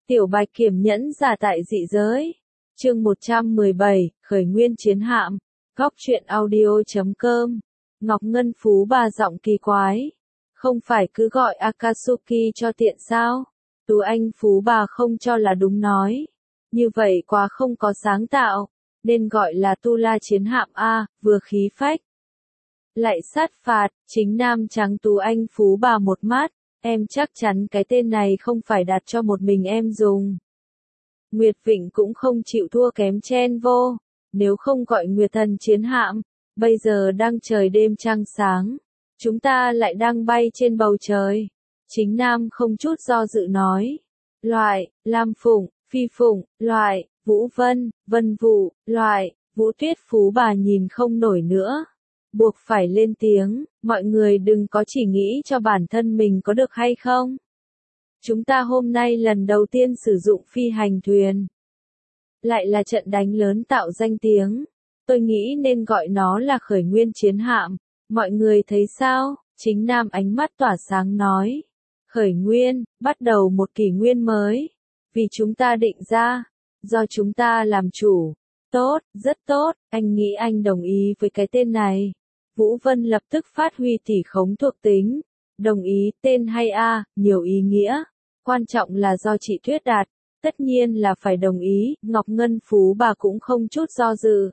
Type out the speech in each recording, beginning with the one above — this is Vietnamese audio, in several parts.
Tiểu Bạch Kiểm nhẫn giả tại dị giới. Chương 117, Khởi nguyên chiến hạm. Góc truyện audio.com. Ngọc Ngân Phú Bà giọng kỳ quái. Không phải cứ gọi Akatsuki cho tiện sao? Tú Anh Phú Bà không cho là đúng nói. Như vậy quá không có sáng tạo. Nên gọi là Tu La chiến hạm A, vừa khí phách. Lại sát phạt, chính nam trắng Tú Anh Phú Bà một mắt. Em chắc chắn cái tên này không phải đặt cho một mình em dùng. Nguyệt Vịnh cũng không chịu thua kém chen vô. Nếu không gọi Nguyệt Thần chiến hạm, bây giờ đang trời đêm trăng sáng. Chúng ta lại đang bay trên bầu trời. Chính nam không chút do dự nói. Loại, Lam Phụng, Phi Phụng, loại, Vũ Vân, Vân Vụ, loại, Vũ Tuyết Phú Bà nhìn không nổi nữa. Buộc phải lên tiếng, mọi người đừng có chỉ nghĩ cho bản thân mình có được hay không. Chúng ta hôm nay lần đầu tiên sử dụng phi hành thuyền. Lại là trận đánh lớn tạo danh tiếng. Tôi nghĩ nên gọi nó là khởi nguyên chiến hạm. Mọi người thấy sao? Chính nam ánh mắt tỏa sáng nói. Khởi nguyên, bắt đầu một kỷ nguyên mới. Vì chúng ta định ra. Do chúng ta làm chủ. Tốt, rất tốt, anh nghĩ anh đồng ý với cái tên này. Vũ Vân lập tức phát huy tỷ khống thuộc tính. Đồng ý, tên hay a, nhiều ý nghĩa. Quan trọng là do chị thuyết đạt. Tất nhiên là phải đồng ý, Ngọc Ngân Phú Bà cũng không chút do dự.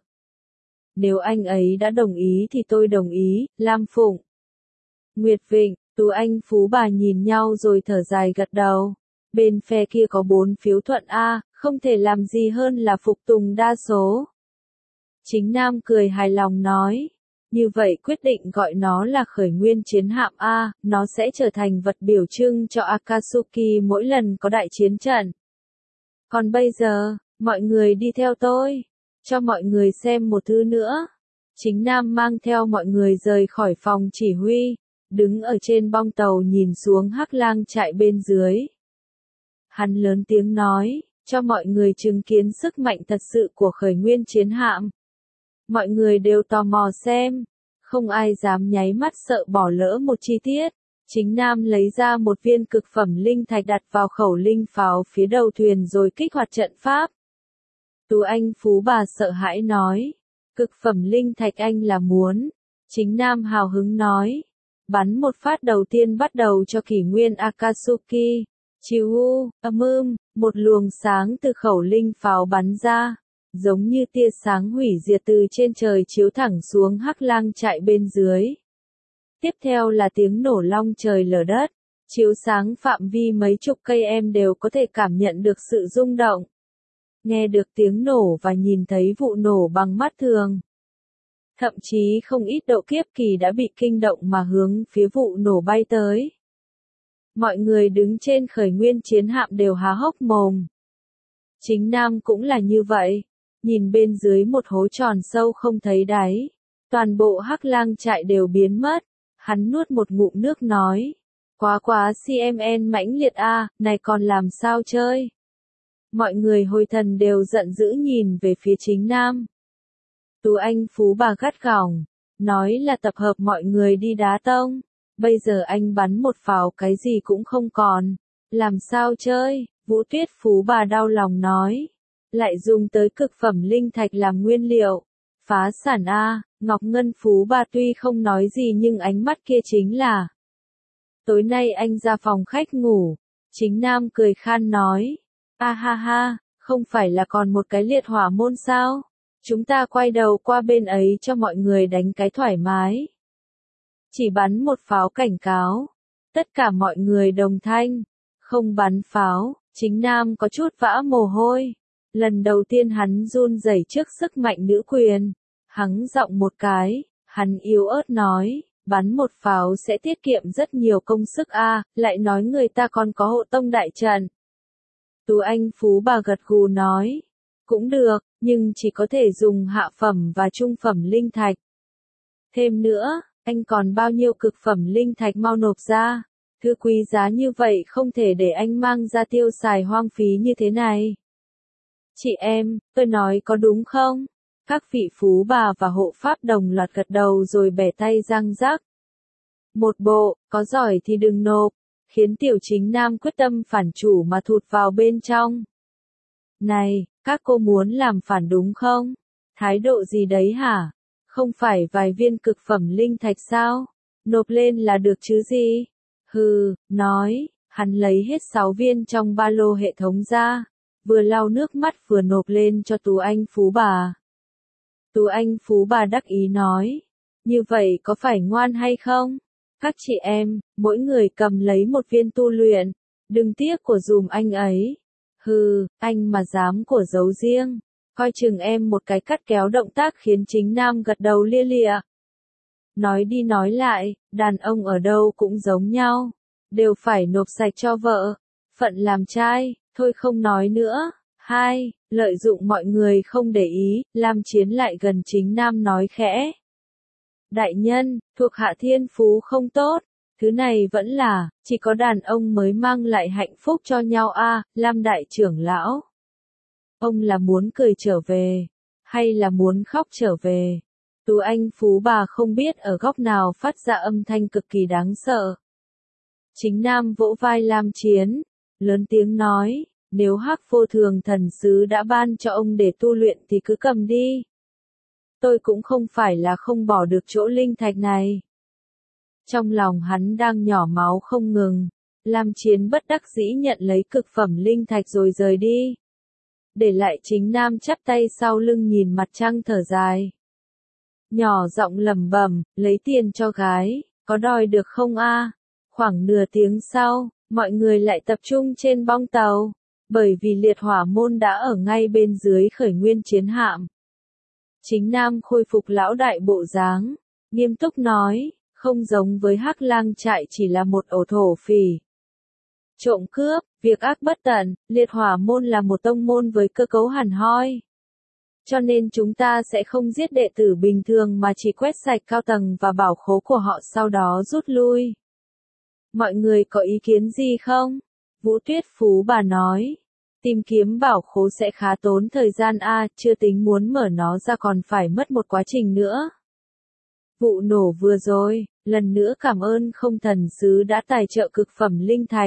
Nếu anh ấy đã đồng ý thì tôi đồng ý, Lam Phụng. Nguyệt Vịnh, Tú Anh Phú Bà nhìn nhau rồi thở dài gật đầu. Bên phe kia có 4 phiếu thuận A, không thể làm gì hơn là phục tùng đa số. Chính Nam cười hài lòng nói. Như vậy quyết định gọi nó là khởi nguyên chiến hạm A, nó sẽ trở thành vật biểu trưng cho Akatsuki mỗi lần có đại chiến trận. Còn bây giờ, mọi người đi theo tôi, cho mọi người xem một thứ nữa. Chính Nam mang theo mọi người rời khỏi phòng chỉ huy, đứng ở trên bong tàu nhìn xuống Hắc Lang trại bên dưới. Hắn lớn tiếng nói, cho mọi người chứng kiến sức mạnh thật sự của khởi nguyên chiến hạm. Mọi người đều tò mò xem, không ai dám nháy mắt sợ bỏ lỡ một chi tiết. Chính Nam lấy ra một viên cực phẩm linh thạch đặt vào khẩu linh pháo phía đầu thuyền rồi kích hoạt trận pháp. Tú Anh Phú Bà sợ hãi nói, cực phẩm linh thạch anh là muốn. Chính Nam hào hứng nói, bắn một phát đầu tiên bắt đầu cho kỷ nguyên Akatsuki. Chiu, một luồng sáng từ khẩu linh pháo bắn ra. Giống như tia sáng hủy diệt từ trên trời chiếu thẳng xuống Hắc Lang trại bên dưới. Tiếp theo là tiếng nổ long trời lở đất, chiếu sáng phạm vi mấy chục cây em đều có thể cảm nhận được sự rung động. Nghe được tiếng nổ và nhìn thấy vụ nổ bằng mắt thường. Thậm chí không ít độ kiếp kỳ đã bị kinh động mà hướng phía vụ nổ bay tới. Mọi người đứng trên khởi nguyên chiến hạm đều há hốc mồm. Chính Nam cũng là như vậy. Nhìn bên dưới một hố tròn sâu không thấy đáy. Toàn bộ Hắc Lang trại đều biến mất. Hắn nuốt một ngụm nước nói. Quá CMN mãnh liệt a, này còn làm sao chơi? Mọi người hồi thần đều giận dữ nhìn về phía chính Nam. Tú Anh Phú Bà gắt gỏng. Nói là tập hợp mọi người đi đá tông. Bây giờ anh bắn một pháo cái gì cũng không còn. Làm sao chơi? Vũ Tuyết Phú Bà đau lòng nói. Lại dùng tới cực phẩm linh thạch làm nguyên liệu. Phá sản A, Ngọc Ngân Phú Bà tuy không nói gì nhưng ánh mắt kia chính là. Tối nay anh ra phòng khách ngủ. Chính Nam cười khan nói. A ha ha, không phải là còn một cái liệt hỏa môn sao? Chúng ta quay đầu qua bên ấy cho mọi người đánh cái thoải mái. Chỉ bắn một pháo cảnh cáo. Tất cả mọi người đồng thanh. Không bắn pháo, chính Nam có chút vã mồ hôi. Lần đầu tiên hắn run rẩy trước sức mạnh nữ quyền. Hắn giọng một cái, hắn yếu ớt nói, bắn một pháo sẽ tiết kiệm rất nhiều công sức a, lại nói người ta còn có hộ tông đại trận. Tú Anh Phú Bà gật gù nói, cũng được, nhưng chỉ có thể dùng hạ phẩm và trung phẩm linh thạch. Thêm nữa, anh còn bao nhiêu cực phẩm linh thạch mau nộp ra, thứ quý giá như vậy không thể để anh mang ra tiêu xài hoang phí như thế này. Chị em, tôi nói có đúng không? Các vị Phú Bà và hộ pháp đồng loạt gật đầu rồi bẻ tay răng rắc. Một bộ, có giỏi thì đừng nộp. khiến Tiểu Chính Nam quyết tâm phản chủ mà thụt vào bên trong. Này, các cô muốn làm phản đúng không? Thái độ gì đấy hả? Không phải vài viên cực phẩm linh thạch sao? Nộp lên là được chứ gì? Hừ, nói, hắn lấy hết 6 viên trong ba lô hệ thống ra, vừa lau nước mắt vừa nộp lên cho Tú Anh Phú bà. Tú Anh Phú bà đắc ý nói, như vậy có phải ngoan hay không? Các chị em, mỗi người cầm lấy một viên tu luyện, đừng tiếc của dùm anh ấy. Hừ, anh mà dám của giấu riêng, coi chừng em một cái cắt kéo động tác khiến Chính Nam gật đầu lia lịa. Nói đi nói lại, đàn ông ở đâu cũng giống nhau, đều phải nộp sạch cho vợ, phận làm trai, thôi không nói nữa. 2. Lợi dụng mọi người không để ý, Lam Chiến lại gần Chính Nam nói khẽ. Đại nhân, thuộc hạ thiên phú không tốt, thứ này vẫn là, chỉ có đàn ông mới mang lại hạnh phúc cho nhau a. Lam đại trưởng lão. Ông là muốn cười trở về, hay là muốn khóc trở về? Tú Anh Phú bà không biết ở góc nào phát ra âm thanh cực kỳ đáng sợ. Chính Nam vỗ vai Lam Chiến, lớn tiếng nói, nếu Hắc Vô Thường thần sứ đã ban cho ông để tu luyện thì cứ cầm đi. Tôi cũng không phải là không bỏ được chỗ linh thạch này. Trong lòng hắn đang nhỏ máu không ngừng, Lam Chiến bất đắc dĩ nhận lấy cực phẩm linh thạch rồi rời đi. Để lại Chính Nam chắp tay sau lưng nhìn mặt trăng thở dài. Nhỏ giọng lẩm bẩm, lấy tiền cho gái, có đòi được không a? Khoảng nửa tiếng sau, mọi người lại tập trung trên bong tàu, bởi vì liệt hỏa môn đã ở ngay bên dưới khởi nguyên chiến hạm. Chính Nam khôi phục lão đại bộ dáng, nghiêm túc nói, không giống với Hắc Lang trại chỉ là một ổ thổ phỉ. Trộm cướp, việc ác bất tận, liệt hỏa môn là một tông môn với cơ cấu hẳn hoi. Cho nên chúng ta sẽ không giết đệ tử bình thường mà chỉ quét sạch cao tầng và bảo khố của họ sau đó rút lui. Mọi người có ý kiến gì không? Vũ Tuyết Phú bà nói. Tìm kiếm bảo khố sẽ khá tốn thời gian chưa tính muốn mở nó ra còn phải mất một quá trình nữa. Vụ nổ vừa rồi, lần nữa cảm ơn không thần sứ đã tài trợ cực phẩm linh thạch.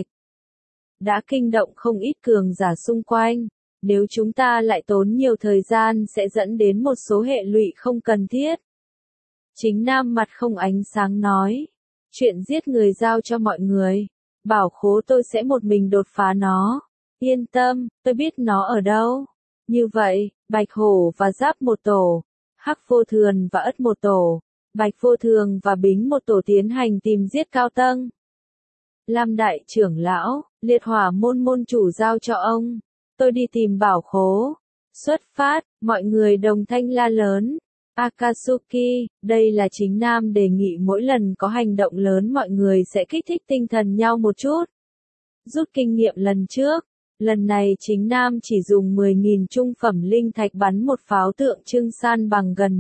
Đã kinh động không ít cường giả xung quanh. Nếu chúng ta lại tốn nhiều thời gian sẽ dẫn đến một số hệ lụy không cần thiết. Chính Nam mặt không ánh sáng nói. Chuyện giết người giao cho mọi người. Bảo khố tôi sẽ một mình đột phá nó. Yên tâm, tôi biết nó ở đâu. Như vậy, Bạch Hổ và Giáp một tổ, Hắc Vô Thường và Ất một tổ, Bạch Vô Thường và Bính một tổ tiến hành tìm giết cao tầng. Lam đại trưởng lão, liệt hỏa môn môn chủ giao cho ông. Tôi đi tìm bảo khố. Xuất phát, mọi người đồng thanh la lớn. Akatsuki, đây là Chính Nam đề nghị mỗi lần có hành động lớn mọi người sẽ kích thích tinh thần nhau một chút. Rút kinh nghiệm lần trước. Lần này Chính Nam chỉ dùng 10.000 trung phẩm linh thạch bắn một pháo tượng trưng san bằng gần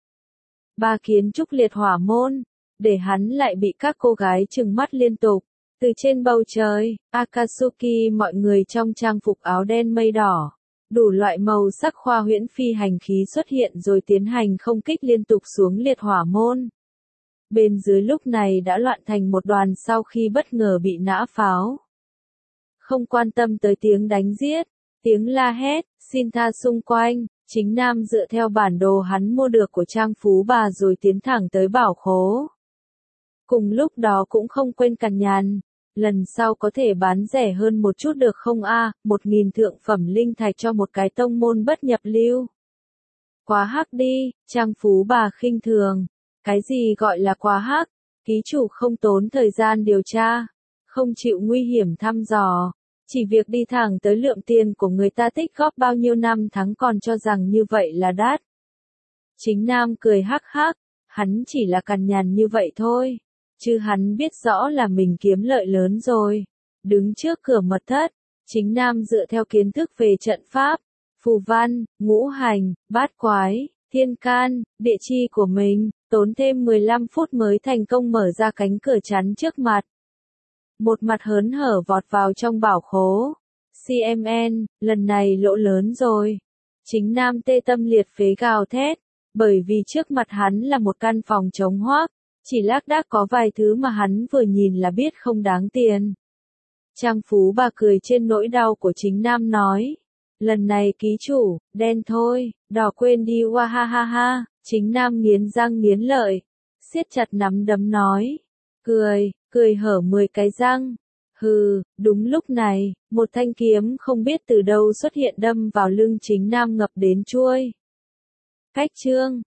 1/3 kiến trúc liệt hỏa môn, để hắn lại bị các cô gái trừng mắt liên tục. Từ trên bầu trời, Akatsuki mọi người trong trang phục áo đen mây đỏ, đủ loại màu sắc khoa huyễn phi hành khí xuất hiện rồi tiến hành không kích liên tục xuống liệt hỏa môn. Bên dưới lúc này đã loạn thành một đoàn sau khi bất ngờ bị nã pháo. Không quan tâm tới tiếng đánh giết, tiếng la hét, xin tha xung quanh, Chính Nam dựa theo bản đồ hắn mua được của Trang Phú bà rồi tiến thẳng tới bảo khố. Cùng lúc đó cũng không quên cằn nhằn, lần sau có thể bán rẻ hơn một chút được không 1.000 thượng phẩm linh thạch cho một cái tông môn bất nhập lưu. Quá hắc đi, Trang Phú bà khinh thường, cái gì gọi là quá hắc, ký chủ không tốn thời gian điều tra, không chịu nguy hiểm thăm dò. Chỉ việc đi thẳng tới lượng tiền của người ta tích góp bao nhiêu năm tháng còn cho rằng như vậy là đắt. Chính Nam cười hắc hắc, hắn chỉ là cằn nhằn như vậy thôi, chứ hắn biết rõ là mình kiếm lợi lớn rồi. Đứng trước cửa mật thất, Chính Nam dựa theo kiến thức về trận pháp, phù văn, ngũ hành, bát quái, thiên can, địa chi của mình, tốn thêm 15 phút mới thành công mở ra cánh cửa chắn trước mặt. Một mặt hớn hở vọt vào trong bảo khố. CMN, lần này lỗ lớn rồi. Chính Nam tê tâm liệt phế gào thét, bởi vì trước mặt hắn là một căn phòng trống hoác, chỉ lác đác có vài thứ mà hắn vừa nhìn là biết không đáng tiền. Trang Phú Bà cười trên nỗi đau của chính nam nói. Lần này ký chủ, đen thôi, đỏ quên đi wa ha ha ha, chính nam nghiến răng nghiến lợi, siết chặt nắm đấm nói. Cười hở 10 cái răng. Hừ, đúng lúc này, một thanh kiếm không biết từ đâu xuất hiện đâm vào lưng chính nam ngập đến chuôi. Cách chương